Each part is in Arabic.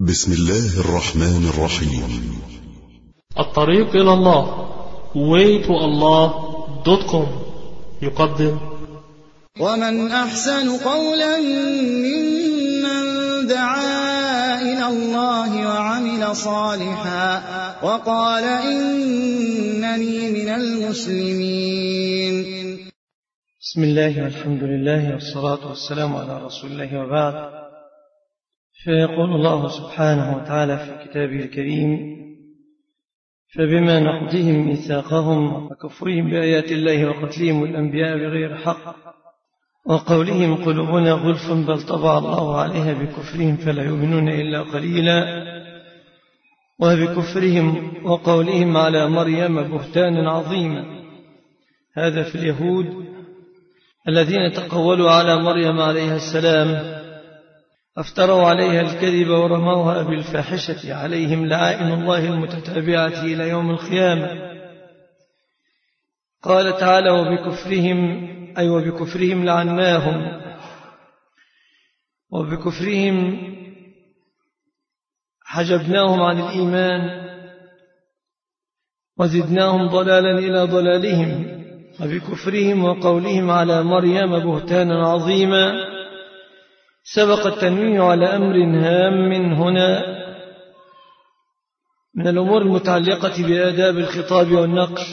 بسم الله الرحمن الرحيم. الطريق إلى الله waytoallah.com يقدم ومن أحسن قولا ممن دعا إلى الله وعمل صالحا وقال إنني من المسلمين. بسم الله والحمد لله والصلاة والسلام على رسول الله وبعد. فيقول الله سبحانه وتعالى في كتابه الكريم: فبما نقضهم ميثاقهم وكفرهم بآيات الله وقتلهم الأنبياء بغير حق وقولهم قلوبنا غلف بل طبع الله عليها بكفرهم فلا يؤمنون إلا قليلا وبكفرهم وقولهم على مريم بهتانا عظيما. هذا في اليهود الذين تقولوا على مريم عليها السلام افتروا عليها الكذب ورموها بالفاحشة، عليهم لعائن الله المتتابعة إلى يوم القيامة. قال تعالى: وبكفرهم لعناهم وبكفرهم حجبناهم عن الإيمان وزدناهم ضلالا إلى ضلالهم وبكفرهم وقولهم على مريم بهتانا عظيما. سبق التنويه على أمر هام هنا من الأمور المتعلقة بآداب الخطاب والنقل،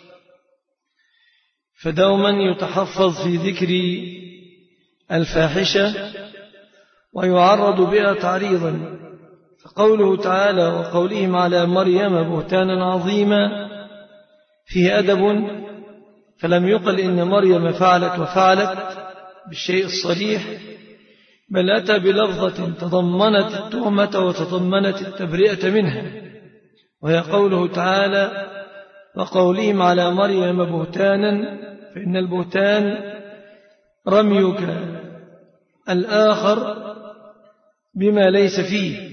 فدوما يتحفظ في ذكر الفاحشة ويعرض بها تعريضا. فقوله تعالى: وقولهم على مريم بهتانا عظيما فيه أدب، فلم يقل إن مريم فعلت وفعلت بالشيء الصريح، بل أتى بلفظة تضمنت التهمة وتضمنت التبرئة منها، وهي قوله تعالى: وقولهم على مريم بهتانا، فإن البهتان رميك الآخر بما ليس فيه،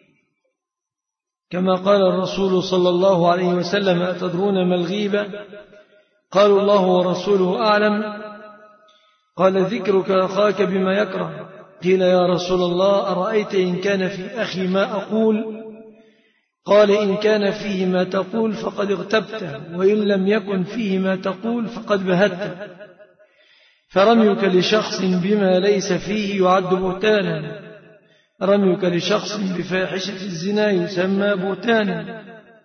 كما قال الرسول صلى الله عليه وسلم: أتدرون ما الغيبة؟ قالوا: الله ورسوله أعلم. قال: ذكرك أخاك بما يكره. قيل: يا رسول الله أرأيت إن كان في أخي ما أقول؟ قال: إن كان فيه ما تقول فقد اغتبته، وإن لم يكن فيه ما تقول فقد بهته. فرميك لشخص بما ليس فيه يعد بهتانا، رميك لشخص بفاحشة الزنا يسمى بهتانا.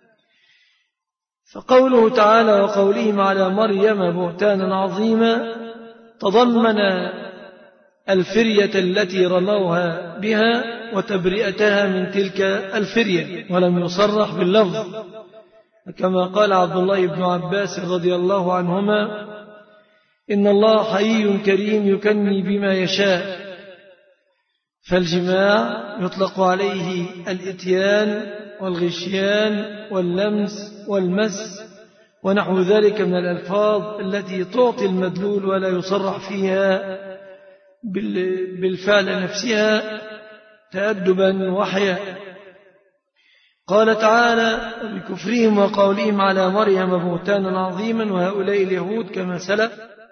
فقوله تعالى: وقولهم على مريم بهتانا عظيما تضمن الفرية التي رموها بها وتبرئتها من تلك الفرية، ولم يصرح باللفظ، كما قال عبد الله بن عباس رضي الله عنهما: إن الله حيي كريم يكني بما يشاء. فالجماع يطلق عليه الإتيان والغشيان واللمس والمس ونحو ذلك من الألفاظ التي تعطي المدلول ولا يصرح فيها بالفعل نفسها تأدبا وحياء. قال تعالى: بكفرهم وقولهم على مريم بهتانا عظيما، وهؤلاء اليهود كما سلف.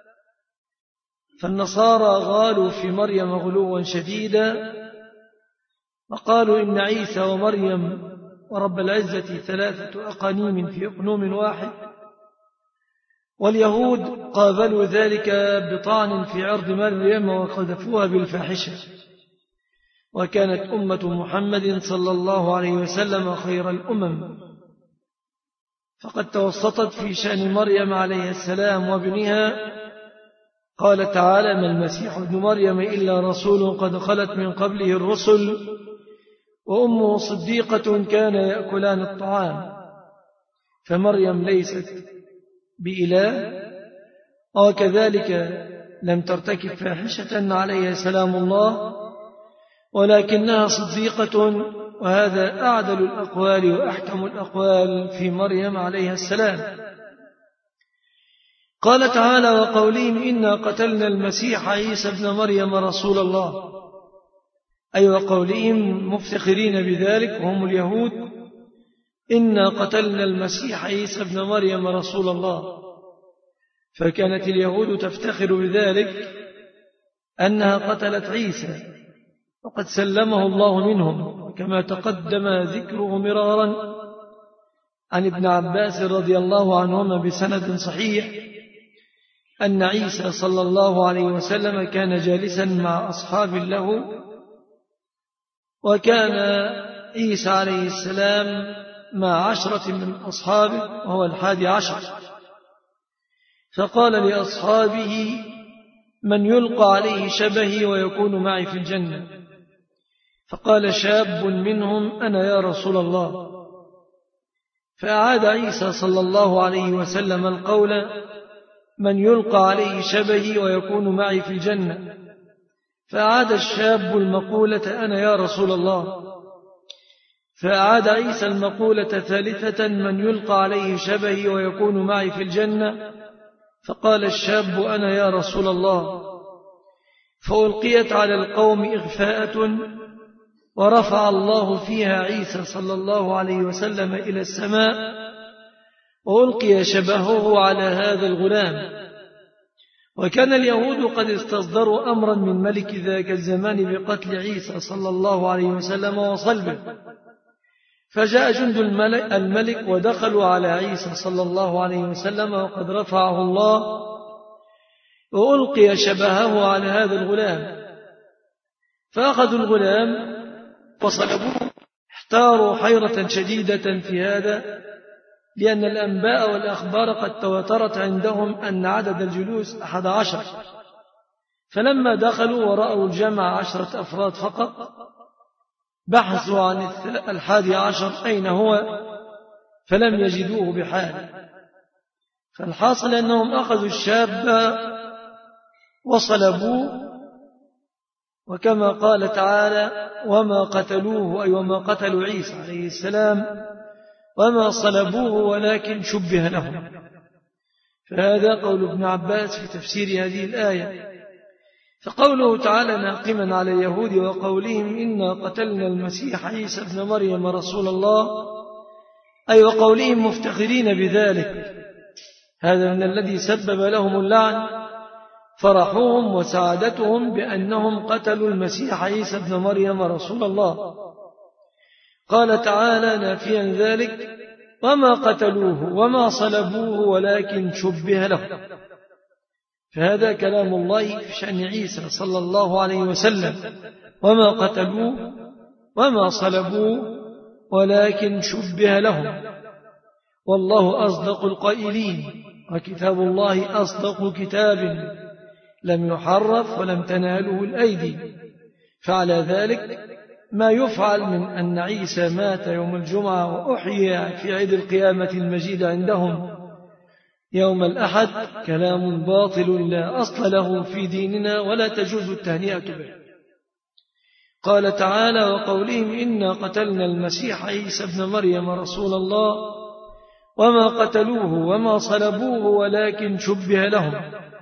فالنصارى غالوا في مريم غلوا شديدا، وقالوا إن عيسى ومريم ورب العزة 3 أقانيم في أقنوم واحد. واليهود قابلوا ذلك بطعن في عرض مريم وقذفوها بالفاحشة. وكانت أمة محمد صلى الله عليه وسلم خير الأمم، فقد توسطت في شأن مريم عليه السلام وابنها. قال تعالى: ما المسيح ابن مريم إلا رسول قد خلت من قبله الرسل وأمه صديقة كان يأكلان الطعام. فمريم ليست بإله، وكذلك لم ترتكب فاحشة عليها سلام الله، ولكنها صديقة، وهذا أعدل الأقوال وأحكم الأقوال في مريم عليها السلام. قال تعالى: وقولهم إنا قتلنا المسيح عيسى ابن مريم رسول الله، أي وقولهم مفتخرين بذلك وهم اليهود: إنا قتلنا المسيح عيسى ابن مريم رسول الله. فكانت اليهود تفتخر بذلك أنها قتلت عيسى وقد سلمه الله منهم، كما تقدم ذكره مرارا عن ابن عباس رضي الله عنهما بسند صحيح أن عيسى صلى الله عليه وسلم كان جالسا مع أصحاب له، وكان عيسى عليه السلام مع 10 من أصحابه وهو 11، فقال لأصحابه: من يلقى عليه شبهي ويكون معي في الجنة؟ فقال شاب منهم: أنا يا رسول الله. فأعاد عيسى صلى الله عليه وسلم القول: من يلقى عليه شبهي ويكون معي في الجنة؟ فأعاد الشاب المقولة: أنا يا رسول الله. فأعاد عيسى المقولة ثالثة: من يلقى عليه شبهي ويكون معي في الجنة؟ فقال الشاب: أنا يا رسول الله. فألقيت على القوم إغفاءة، ورفع الله فيها عيسى صلى الله عليه وسلم إلى السماء، وألقي شبهه على هذا الغلام. وكان اليهود قد استصدروا أمرا من ملك ذاك الزمان بقتل عيسى صلى الله عليه وسلم وصلبه، فجاء جند الملك ودخلوا على عيسى صلى الله عليه وسلم وقد رفعه الله، وألقي شبهه على هذا الغلام. فأخذوا الغلام وصلبوه. احتاروا حيرة شديدة في هذا، لأن الأنباء والأخبار قد تواترت عندهم أن عدد الجلوس 11. فلما دخلوا ورأوا الجمع 10 أفراد فقط، بحثوا عن 11 أين هو، فلم يجدوه بحال. فالحاصل أنهم أخذوا الشاب وصلبوه، وكما قال تعالى: وما قتلوه، أي وما قتلوا عيسى عليه السلام، وما صلبوه ولكن شبه لهم. فهذا قول ابن عباس في تفسير هذه الآية. فقوله تعالى ناقما على اليهود وقولهم إنا قتلنا المسيح عيسى ابن مريم رسول الله، أي وقولهم مفتخرين بذلك، هذا من الذي سبب لهم اللعن، فرحهم وسعادتهم بأنهم قتلوا المسيح عيسى ابن مريم رسول الله. قال تعالى نافيا ذلك: وما قتلوه وما صلبوه ولكن شبه له. فهذا كلام الله في شأن عيسى صلى الله عليه وسلم: وما قتلوه وما صلبوه ولكن شبه لهم، والله أصدق القائلين، وكتاب الله أصدق كتاب لم يحرف ولم تناله الأيدي. فعلى ذلك ما يفعل من أن عيسى مات يوم الجمعة وأحيي في عيد القيامة المجيد عندهم يوم الأحد كلام باطل لا أصل له في ديننا ولا تجوز التهنئة به. قال تعالى وقولهم إنا قتلنا المسيح عيسى ابن مريم رسول الله وما قتلوه وما صلبوه ولكن شبه لهم.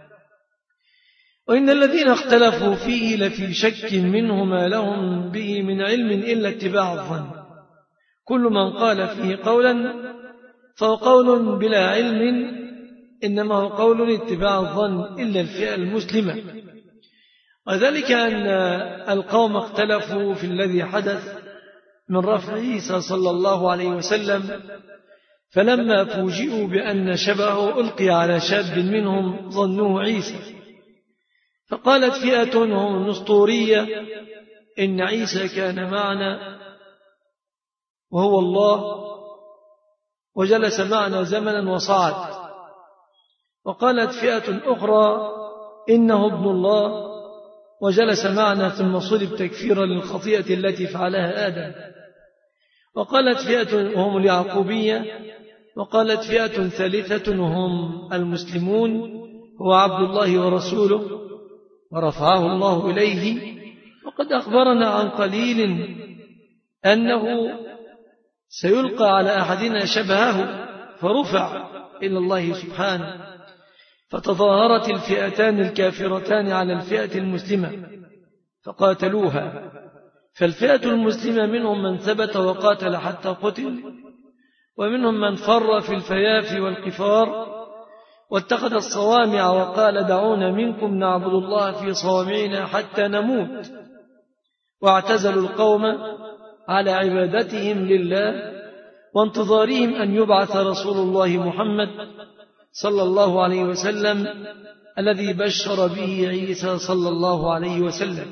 وإن الذين اختلفوا فيه لفي شك منه ما لهم به من علم إلا اتباع الظن. كل من قال فيه قولا فهو قول بلا علم، إنما هو قول اتباع الظن إلا الفئة المسلمة. وذلك أن القوم اختلفوا في الذي حدث من رفع عيسى صلى الله عليه وسلم، فلما فوجئوا بأن شبهه ألقي على شاب منهم ظنوه عيسى. فقالت فئة وهم النسطورية إن عيسى كان معنا وهو الله وجلس معنا زمنا وصعد. وقالت فئة أخرى إنه ابن الله وجلس معنا ثم صلب تكفيرا للخطيئة التي فعلها آدم. وقالت فئة وهم اليعقوبية. وقالت فئة ثالثة وهم المسلمون هو عبد الله ورسوله ورفعه الله إليه. وقد أخبرنا عن قليل أنه سيلقى على أحدنا شبهه فرفع إلى الله سبحانه، فتظاهرت الفئتان الكافرتان على الفئة المسلمة فقاتلوها. فالفئة المسلمة منهم من ثبت وقاتل حتى قتل، ومنهم من فر في الفيافي والقفار واتخذ الصوامع وقال دعونا منكم نعبد الله في صوامعنا حتى نموت، واعتزلوا القوم على عبادتهم لله وانتظارهم أن يبعث رسول الله محمد صلى الله عليه وسلم الذي بشر به عيسى صلى الله عليه وسلم.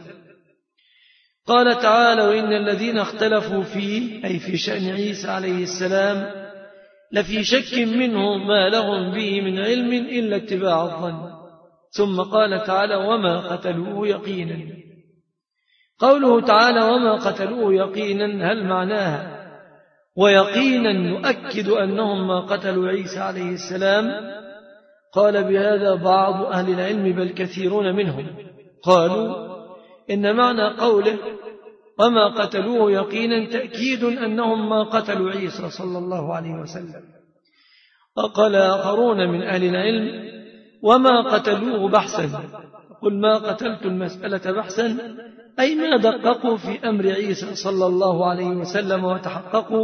قال تعالى: وإن الذين اختلفوا فيه، أي في شأن عيسى عليه السلام، لفي شك منه ما لهم به من علم إلا اتباع الظن. ثم قال تعالى: وما قتلوه يقينا. قوله تعالى وما قتلوه يقينا هل معناها ويقينا نؤكد أنهم ما قتلوا عيسى عليه السلام؟ قال بهذا بعض أهل العلم بل كثيرون منهم، قالوا إن معنى قوله وما قتلوه يقينا تأكيد أنهم ما قتلوا عيسى صلى الله عليه وسلم. وقال آخرون من أهل العلم وما قتلوه بحثا. قل ما قتلت المسألة بحثا أي ما دققوا في أمر عيسى صلى الله عليه وسلم وتحققوا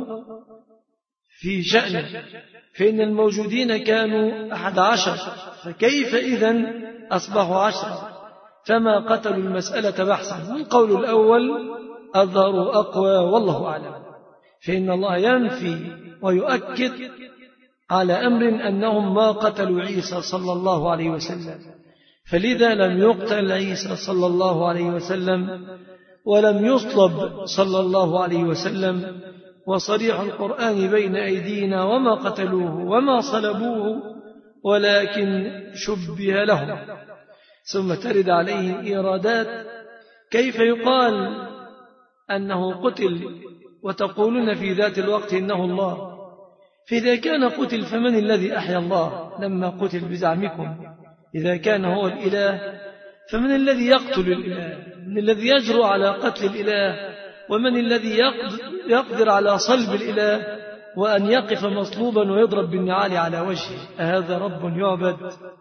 في شأنه، فإن الموجودين كانوا 11، فكيف إذن أصبحوا 10؟ فما قتلوا المسألة بحثا. والقول الأول الظاهر أقوى والله أعلم، فإن الله ينفي ويؤكد على أمر أنهم ما قتلوا عيسى صلى الله عليه وسلم، فلذا لم يقتل عيسى صلى الله عليه وسلم ولم يصلب صلى الله عليه وسلم. وصريح القرآن بين أيدينا وما قتلوه وما صلبوه ولكن شبه لهم. ثم ترد عليه إيرادات كيف يقال أنه قتل وتقولون في ذات الوقت إنه الله، فإذا كان قتل فمن الذي أحيا الله لما قتل بزعمكم؟ إذا كان هو الإله فمن الذي يقتل الإله؟ من الذي يجرؤ على قتل الإله؟ ومن الذي يقدر على صلب الإله وأن يقف مصلوبا ويضرب بالنعال على وجهه؟ أهذا رب يعبد؟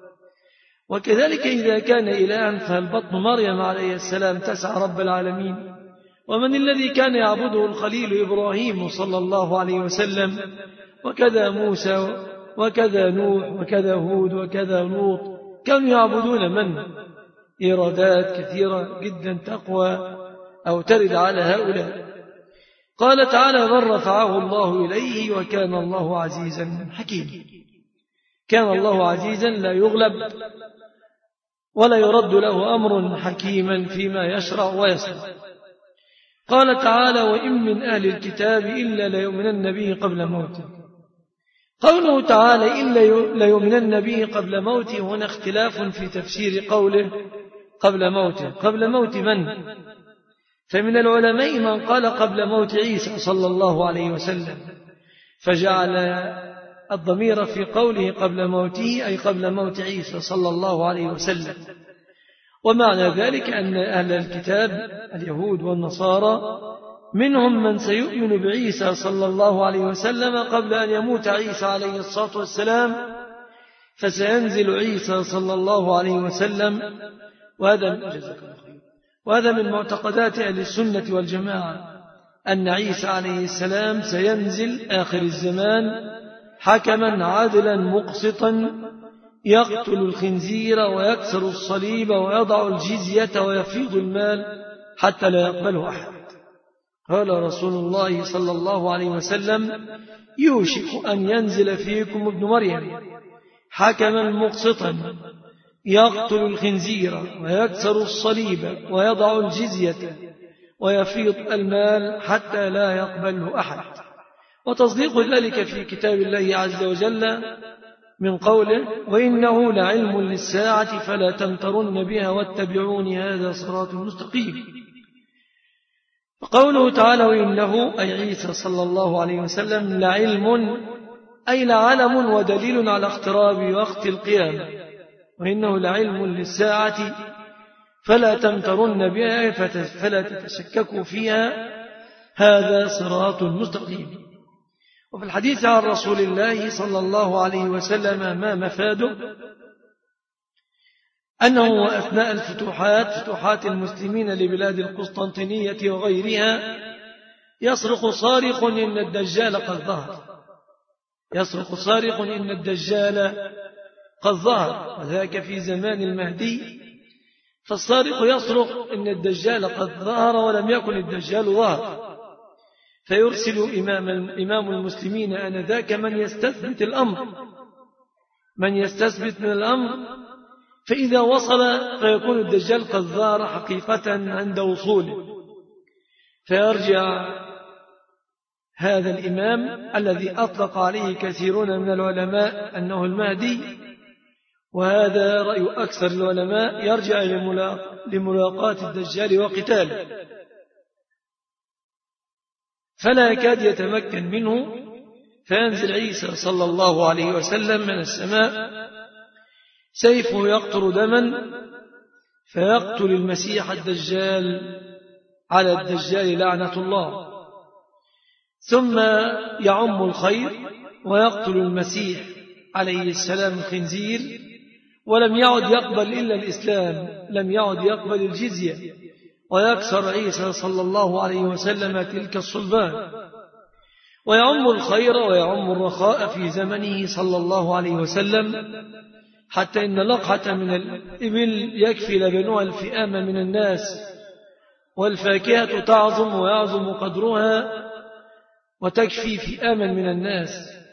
وكذلك إذا كان إلها فهل بطن مريم عليه السلام تسع رب العالمين؟ ومن الذي كان يعبده الخليل إبراهيم صلى الله عليه وسلم، وكذا موسى وكذا نوح وكذا هود وكذا لوط، كانوا يعبدون من؟ إيرادات كثيرة جدا تقوى أو ترد على هؤلاء. قال تعالى بل رفعه الله إليه وكان الله عزيزا حكيما. كان الله عزيزا لا يغلب ولا يرد له أمر حكيما فيما يشرع ويصنع. قال تعالى وإن من أهل الكتاب إلا ليؤمنن به قبل موته. قوله تعالى إلا ليؤمنن به قبل موته هنا اختلاف في تفسير قوله قبل موته. قبل موت من؟ فمن العلماء من قال قبل موت عيسى صلى الله عليه وسلم، فجعل الضمير في قوله قبل موته أي قبل موت عيسى صلى الله عليه وسلم. ومعنى ذلك أن أهل الكتاب اليهود والنصارى منهم من سيؤمن بعيسى صلى الله عليه وسلم قبل أن يموت عيسى عليه الصلاة والسلام، فسينزل عيسى صلى الله عليه وسلم. وهذا من معتقدات أهل السنة والجماعة أن عيسى عليه السلام سينزل آخر الزمان حكما عادلا مقسطا يقتل الخنزير ويكسر الصليب ويضع الجزية ويفيض المال حتى لا يقبله أحد. قال رسول الله صلى الله عليه وسلم يوشك أن ينزل فيكم ابن مريم حكما مقسطا يقتل الخنزير ويكسر الصليب ويضع الجزية ويفيض المال حتى لا يقبله أحد. وتصديق ذلك في كتاب الله عز وجل من قوله وإنه لعلم للساعة فلا تمترن بها واتبعوني هذا صراط مستقيم. وقوله تعالى وإنه أي عيسى صلى الله عليه وسلم لعلم أي لعلم ودليل على اقتراب وقت القيامة. وإنه لعلم للساعة فلا تمترن بها فلا تتشككوا فيها هذا صراط مستقيم. وفي الحديث عن رسول الله صلى الله عليه وسلم ما مفاده أنه أثناء فتوحات المسلمين لبلاد القسطنطينية وغيرها يصرخ صارخ إن الدجال قد ظهر. يصرخ صارخ إن الدجال قد ظهر، وذاك في زمان المهدي. فالصارخ يصرخ إن الدجال قد ظهر ولم يكن الدجال ظهر. فيرسل إمام المسلمين آنذاك من يستثبت من الأمر، فإذا وصل فيكون الدجال قد ظهر حقيقة عند وصوله، فيرجع هذا الإمام الذي أطلق عليه كثيرون من العلماء أنه المهدي، وهذا رأي أكثر العلماء، يرجع لملاقاة الدجال وقتاله، فلا يكاد يتمكن منه، فينزل عيسى صلى الله عليه وسلم من السماء سيفه يقطر دما، فيقتل المسيح الدجال على الدجال لعنة الله، ثم يعم الخير ويقتل المسيح عليه السلام الخنزير، ولم يعد يقبل إلا الإسلام، لم يعد يقبل الجزية، ويكسر عيسى صلى الله عليه وسلم تلك الصلبان، ويعم الخير ويعم الرخاء في زمنه صلى الله عليه وسلم، حتى إن لقحة من الإبل يكفي لبنها الفئام من الناس، والفاكهة تعظم ويعظم قدرها وتكفي فئاما من الناس،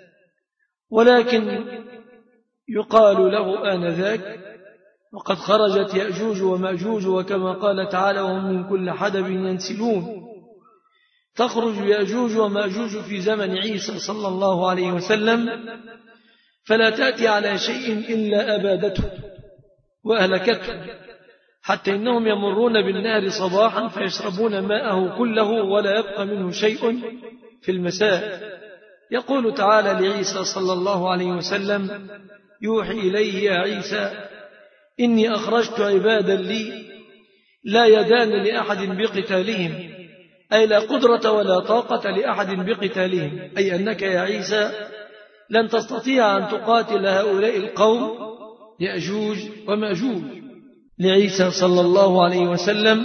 ولكن يقال له آنذاك وقد خرجت يأجوج ومأجوج، وكما قال تعالى وهم من كل حدب ينسلون، تخرج يأجوج ومأجوج في زمن عيسى صلى الله عليه وسلم، فلا تأتي على شيء إلا أبادته وأهلكته، حتى إنهم يمرون بالنهر صباحا فيشربون ماءه كله ولا يبقى منه شيء في المساء. يقول تعالى لعيسى صلى الله عليه وسلم يوحي إليه يا عيسى إني أخرجت عبادا لي لا يدان لأحد بقتالهم، أي لا قدرة ولا طاقة لأحد بقتالهم، أي أنك يا عيسى لن تستطيع أن تقاتل هؤلاء القوم يأجوج ومأجوج. لعيسى صلى الله عليه وسلم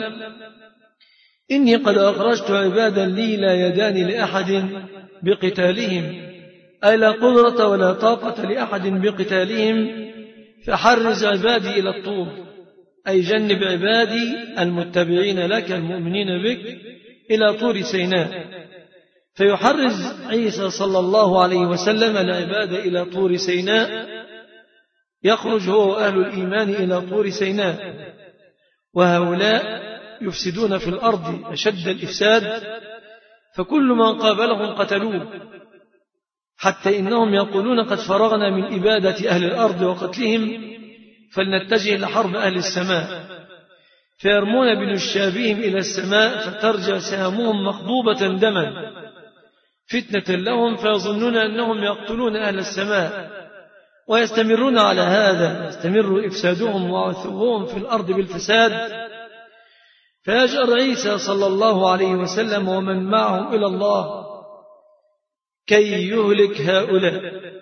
إني قد أخرجت عبادا لي لا يدان لأحد بقتالهم، أي لا قدرة ولا طاقة لأحد بقتالهم، فحرز عبادي إلى الطور، أي جنب عبادي المتبعين لك المؤمنين بك إلى طور سيناء، فيحرز عيسى صلى الله عليه وسلم العباد إلى طور سيناء، يخرج هو أهل الإيمان إلى طور سيناء، وهؤلاء يفسدون في الأرض أشد الإفساد، فكل من قابلهم قتلوه، حتى إنهم يقولون قد فرغنا من إبادة أهل الأرض وقتلهم، فلنتجه لحرب أهل السماء، فيرمون بنشابهم إلى السماء فترجع سهامهم مخضوبة دما فتنة لهم، فيظنون أنهم يقتلون أهل السماء، ويستمرون على هذا، يستمر إفسادهم وعثوهم في الأرض بالفساد، فيجأر عيسى صلى الله عليه وسلم ومن معه إلى الله كي يهلك هؤلاء،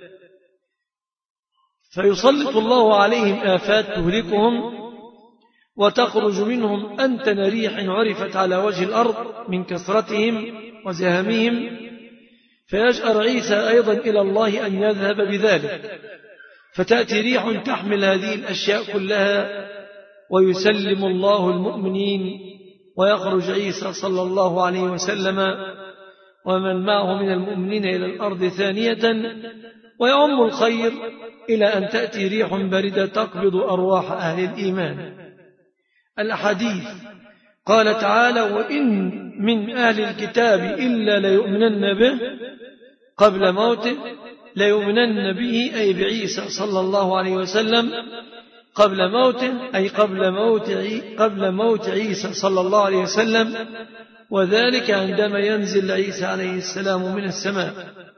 فيسلط الله عليهم آفات تهلكهم، وتخرج منهم أنتن ريح عرفت على وجه الأرض من كثرتهم وزهمهم، فيجأر عيسى أيضا إلى الله أن يذهب بذلك، فتأتي ريح تحمل هذه الأشياء كلها، ويسلم الله المؤمنين، ويخرج عيسى صلى الله عليه وسلم ومن معه من المؤمنين إلى الأرض ثانية، ويعم الخير إلى أن تأتي ريح باردة تقبض أرواح أهل الإيمان. الأحاديث قال تعالى وإن من أهل الكتاب إلا ليؤمنن به قبل موته، ليؤمنن به أي بعيسى صلى الله عليه وسلم قبل موته، أي قبل موت عيسى صلى الله عليه وسلم، وذلك عندما ينزل عيسى عليه السلام من السماء.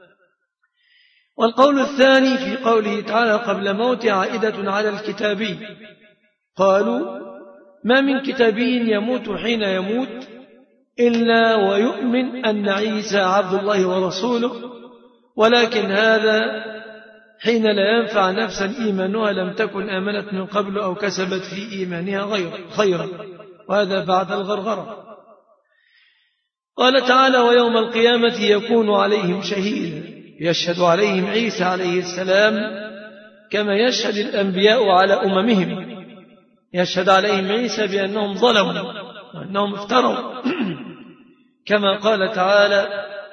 والقول الثاني في قوله تعالى قبل موته عائدة على الكتابي، قالوا ما من كتابي يموت حين يموت إلا ويؤمن أن عيسى عبد الله ورسوله، ولكن هذا حين لا ينفع نفسا إيمانها لم تكن آمنت من قبل أو كسبت في إيمانها خيرا، وهذا بعد الغرغرة. قال تعالى ويوم القيامة يكون عليهم شهيدا، يشهد عليهم عيسى عليه السلام كما يشهد الأنبياء على أممهم، يشهد عليهم عيسى بأنهم ظلموا وأنهم افتروا، كما قال تعالى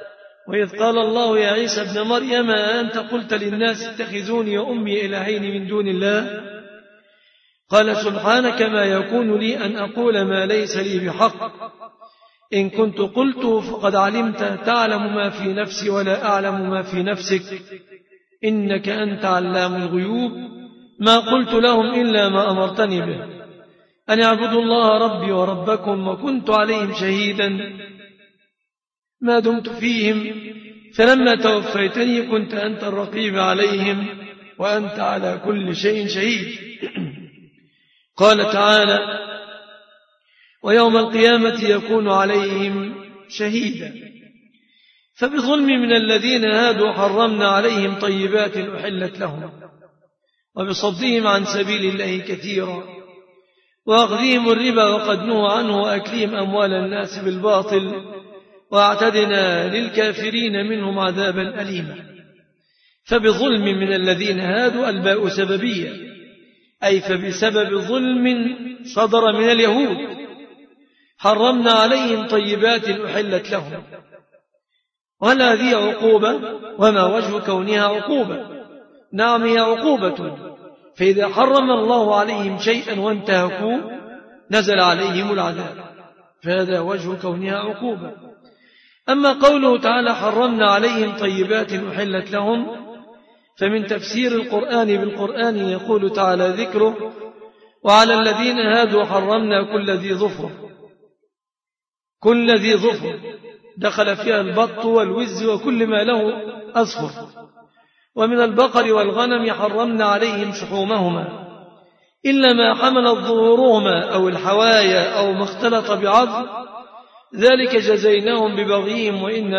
وإذ قال الله يا عيسى ابن مريم أنت قلت للناس اتخذوني وأمي إلهين من دون الله قال سبحانك ما يكون لي أن أقول ما ليس لي بحق إن كنت قلته فقد علمت تعلم ما في نفسي ولا أعلم ما في نفسك إنك أنت علام الغيوب ما قلت لهم إلا ما أمرتني به أن اعبدوا الله ربي وربكم وكنت عليهم شهيدا ما دمت فيهم فلما توفيتني كنت أنت الرقيب عليهم وأنت على كل شيء شهيد. قال تعالى ويوم القيامة يكون عليهم شهيدا. فبظلم من الذين هادوا حرمنا عليهم طيبات أحلت لهم وبصدهم عن سبيل الله كثيرا وأخذهم الربا وقد نهوا عنه وأكلهم أموال الناس بالباطل واعتدنا للكافرين منهم عذابا أليما. فبظلم من الذين هادوا الباء سببية أي فبسبب ظلم صدر من اليهود حرمنا عليهم طيبات أحلت لهم. وهل هذه عقوبة؟ وما وجه كونها عقوبة؟ نعم هي عقوبة، فإذا حرم الله عليهم شيئا وانتهكوا نزل عليهم العذاب، فهذا وجه كونها عقوبة. أما قوله تعالى حرمنا عليهم طيبات أحلت لهم فمن تفسير القرآن بالقرآن يقول تعالى ذكره وعلى الذين هادوا حرمنا كل ذي ظفر دخل فيها البط والوز وكل ما له أصفر. ومن البقر والغنم حرمنا عليهم شحومهما إلا ما حملت ظهورهما أو الحوايا أو ما اختلط بعظم ذلك جزيناهم ببغيهم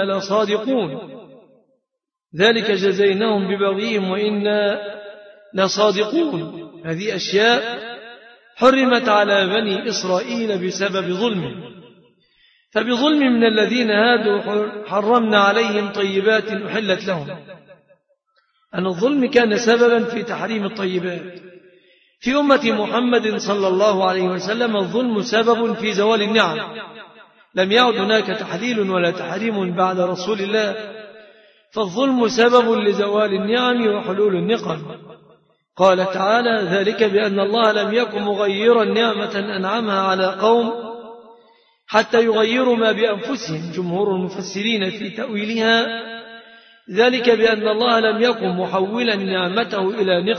وإنا لصادقون. هذه أشياء حرمت على بني إسرائيل بسبب ظلمهم. فبظلم من الذين هادوا حرمنا عليهم طيبات أحلت لهم. أن الظلم كان سببا في تحريم الطيبات. في أمة محمد صلى الله عليه وسلم الظلم سبب في زوال النعم، لم يعد هناك تحليل ولا تحريم بعد رسول الله، فالظلم سبب لزوال النعم وحلول النقم. قال تعالى ذلك بأن الله لم يكن مغيرا نعمة أنعمها على قوم حتى يغيروا ما بأنفسهم. جمهور المفسرين في تأويلها ذلك بأن الله لم يكن محولا نعمه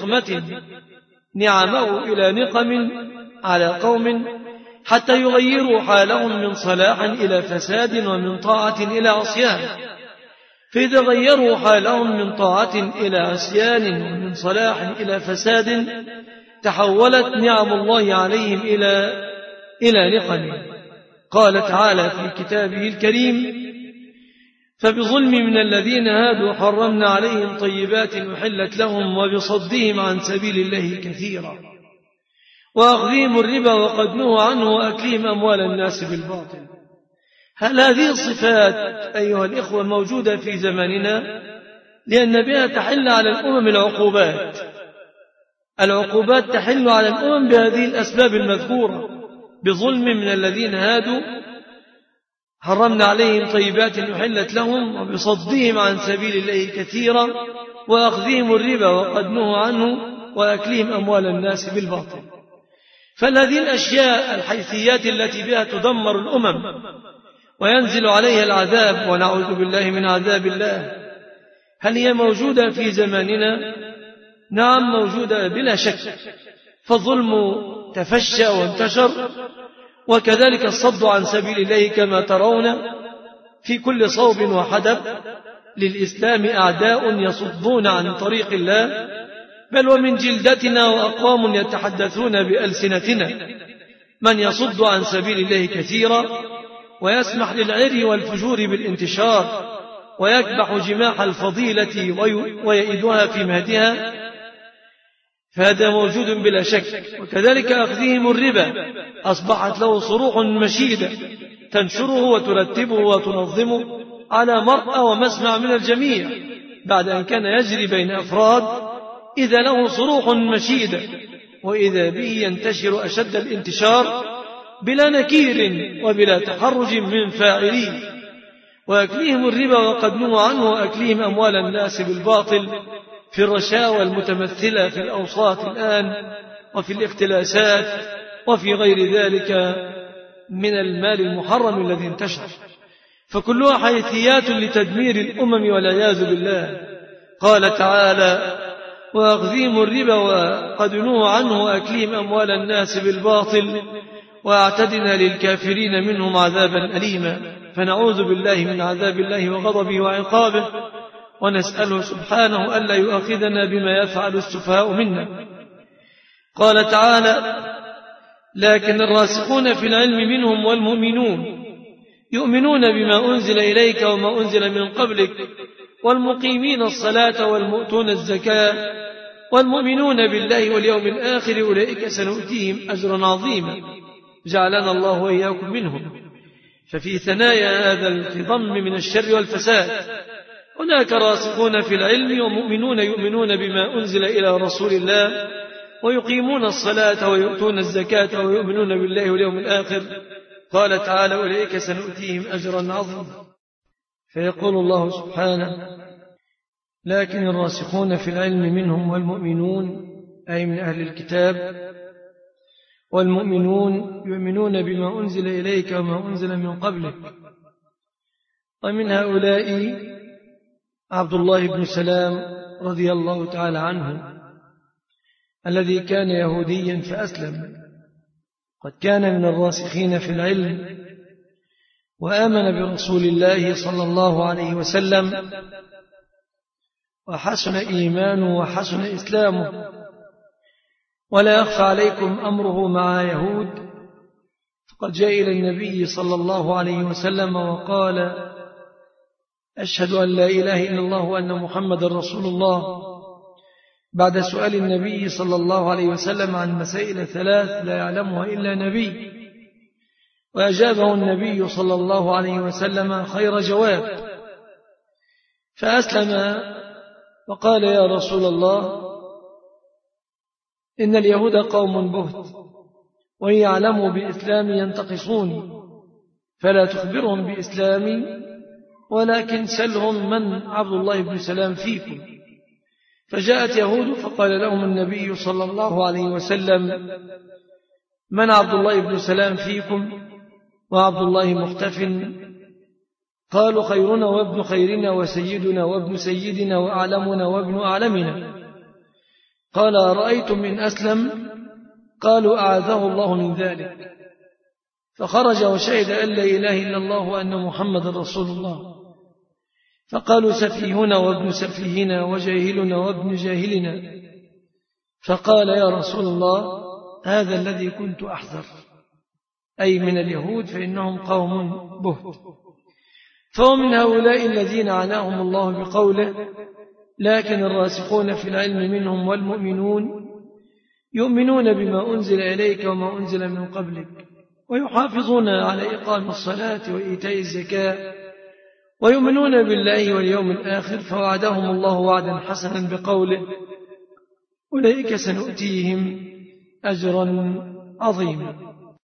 إلى نقم على قوم حتى يغيروا حالهم من صلاح إلى فساد ومن طاعة إلى عصيان. فإذا غيروا حالهم من طاعة إلى عصيان ومن صلاح إلى فساد تحولت نعم الله عليهم إلى نقم. قال تعالى في كتابه الكريم فبظلم من الذين هادوا حرمنا عليهم طيبات أحلت لهم وبصدهم عن سبيل الله كثيرا وأخذهم الربا وقد نهوا عنه وأكلهم أموال الناس بالباطل. هل هذه الصفات أيها الإخوة موجودة في زماننا؟ لأن بها تحل على الأمم العقوبات تحل على الأمم بهذه الأسباب المذكورة. بظلم من الذين هادوا حرمنا عليهم طيبات أحلت لهم وبصدهم عن سبيل الله كثيرا وأخذهم الربا وقد نهوا عنه وأكلهم أموال الناس بالباطل. فهذه الأشياء الحيثيات التي بها تدمر الأمم وينزل عليها العذاب ونعوذ بالله من عذاب الله، هل هي موجودة في زماننا؟ نعم موجودة بلا شك. فالظلم تفشى وانتشر، وكذلك الصد عن سبيل الله كما ترون في كل صوب وحدب للإسلام أعداء يصدون عن طريق الله، بل ومن جلدتنا وأقوام يتحدثون بألسنتنا من يصد عن سبيل الله كثيرا ويسمح للعري والفجور بالانتشار ويكبح جماح الفضيلة ويئدها في مهدها، فهذا موجود بلا شك. وكذلك أخذهم الربا أصبحت له صروح مشيدة تنشره وترتبه وتنظمه على مرأى ومسمع من الجميع، بعد أن كان يجري بين أفراد إذا له صروح مشيدة وإذا به ينتشر أشد الانتشار بلا نكير وبلا تحرج من فاعليه. وأكلهم الربا وقد نهوا عنه وأكلهم أموال الناس بالباطل في الرشاوى المتمثلة في الأوساط الآن وفي الاختلاسات وفي غير ذلك من المال المحرم الذي انتشر، فكلها حيثيات لتدمير الأمم والعياذ بالله. قال تعالى: وأخذهم الربا وقد نهوا عنه وأكلهم أموال الناس بالباطل وأعتدنا للكافرين منهم عذابا أليما. فنعوذ بالله من عذاب الله وغضبه وعقابه، ونسأله سبحانه ألا يؤاخذنا بما يفعل السفهاء منا. قال تعالى: لكن الراسخون في العلم منهم والمؤمنون يؤمنون بما أنزل إليك وما أنزل من قبلك والمقيمين الصلاة والمؤتون الزكاة والمؤمنون بالله واليوم الآخر أولئك سنؤتيهم أجرا عظيما، جعلنا الله وإياكم منهم. ففي ثنايا هذا الخضم من الشر والفساد هناك راسخون في العلم ومؤمنون يؤمنون بما أنزل إلى رسول الله ويقيمون الصلاة ويؤتون الزكاة ويؤمنون بالله واليوم الآخر. قال تعالى: أولئك سنؤتيهم أجرا عظيما. فيقول الله سبحانه: لكن الراسخون في العلم منهم والمؤمنون، أي من أهل الكتاب، والمؤمنون يؤمنون بما أنزل إليك وما أنزل من قبلك. ومن هؤلاء عبد الله بن سلام رضي الله تعالى عنه الذي كان يهوديا فأسلم، قد كان من الراسخين في العلم وآمن برسول الله صلى الله عليه وسلم، وحسن إيمانه وحسن إسلامه. ولا يخفى عليكم أمره مع يهود، فقد جاء إلى النبي صلى الله عليه وسلم وقال: أشهد أن لا إله إلا الله وأن محمد رسول الله، بعد سؤال النبي صلى الله عليه وسلم عن مسائل 3 لا يعلمها إلا نبي، وأجابه النبي صلى الله عليه وسلم خير جواب، فأسلم وقال: يا رسول الله، إن اليهود قوم بهت، وإن يعلموا بإسلامي ينتقصوني، فلا تخبرهم بإسلامي، ولكن سلهم من عبد الله بن سلام فيكم. فجاءت يهود فقال لهم النبي صلى الله عليه وسلم: من عبد الله بن سلام فيكم؟ وعبد الله مختف. قالوا: خيرنا وابن خيرنا وسيدنا وابن سيدنا وأعلمنا وابن أعلمنا. قال: أرأيتم إن أسلم؟ قالوا: أعاذه الله من ذلك. فخرج وشهد أن لا إله إلا الله وأن محمد رسول الله. فقالوا: سفيهنا وابن سفيهنا وجاهلنا وابن جاهلنا. فقال: يا رسول الله، هذا الذي كنت أحذر، أي من اليهود، فإنهم قوم بهت. فهو من هؤلاء الذين عناهم الله بقوله: لكن الراسخون في العلم منهم والمؤمنون يؤمنون بما أنزل إليك وما أنزل من قبلك ويحافظون على إقام الصلاة وإيتاء الزكاة ويؤمنون بالله واليوم الآخر، فوعدهم الله وعدا حسنا بقوله: أولئك سنؤتيهم أجرا عظيما.